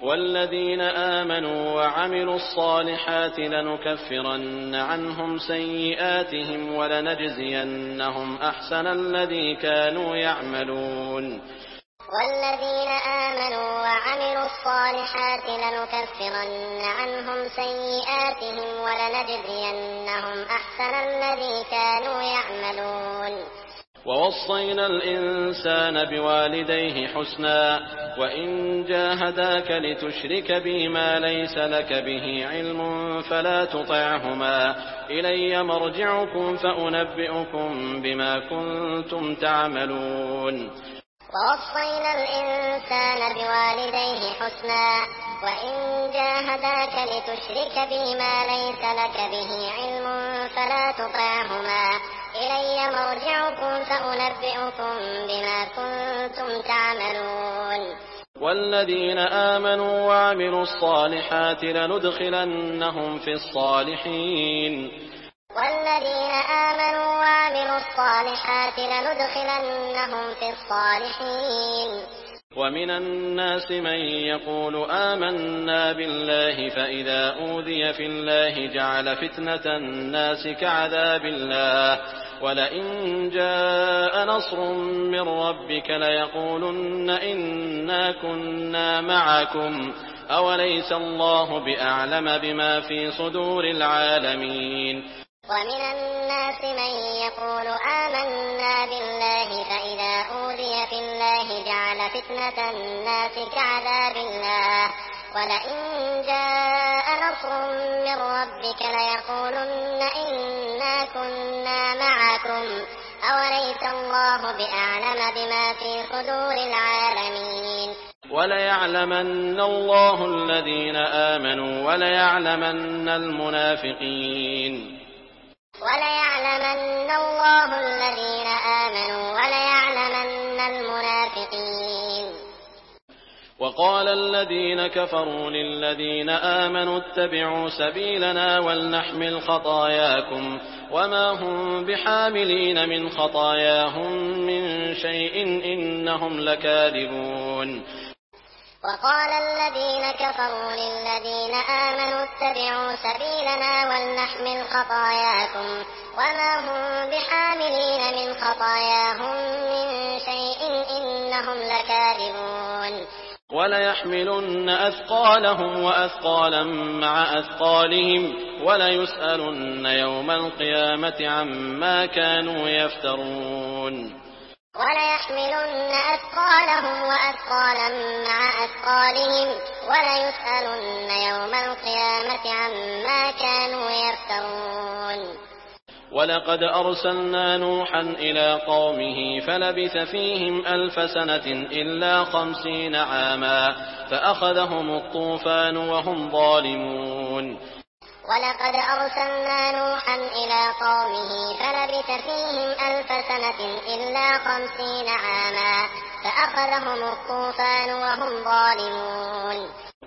والذين آمنوا وعملوا الصالحات لنكفرن عنهم سيئاتهم ولنجزينهم أحسن الذي كانوا يعملون. والذين آمنوا وعملوا الصالحات لنكفرن عنهم سيئاتهم ولنجزينهم أحسن الذي كانوا يعملون. ووصينا الإنسان بوالديه حسنا وإن جاهداك لتشرك بي ما ليس لك به علم فلا تطعهما إلي مرجعكم فأنبئكم بما كنتم تعملون. ووصينا الإنسان بوالديه حسنا وإن جاهداك لتشرك بي ما ليس لك به علم فلا تطعهما إلي مرجعكم فأنبئكم بما كنتم تعملون. والذين آمنوا وعملوا الصالحات لندخلنهم في الصالحين. والذين آمنوا وعملوا الصالحات لندخلنهم في الصالحين. ومن الناس من يقول آمنا بالله فإذا أوذي في الله جعل فتنة الناس كعذاب الله ولئن جاء نصر من ربك ليقولن إنا كنا معكم أوليس الله بأعلم بما في صدور العالمين. ومن الناس من يقول آمنا بالله فإذا أوذي في الله جعل فتنة الناس كعذاب الله ولئن جاء نصر من ربك ليقولن إنا كنا معكم أوليس الله بأعلم بما في صدور العالمين. وليعلمن الله الذين آمنوا وليعلمن المنافقين. وليعلمن الله الذين آمنوا وليعلمن المنافقين. وقال الذين كفروا للذين آمنوا اتبعوا سبيلنا ولنحمل خطاياكم وما هم بحاملين من خطاياهم من شيء إنهم لكاذبون. وقال الذين كفروا للذين آمنوا اتبعوا سبيلنا ولنحمل خطاياكم وما هم بحاملين من خطاياهم من شيء إنهم لكاذبون. وليحملن أثقالهم وأثقالا مع أثقالهم وليسألن يوم القيامة عما كانوا يفترون. وليحملن أثقالهم وأثقالا مع أثقالهم وليسألن يوم القيامة عما كانوا يفترون. ولقد أرسلنا نوحا إلى قومه فلبث فيهم 1000 سنة إلا 50 عاما فأخذهم الطوفان وهم ظالمون. ولقد أرسلنا نوحا إلى قومه فلبث فيهم 1000 سنة إلا 50 عاما فأخذهم الطوفان وهم ظالمون.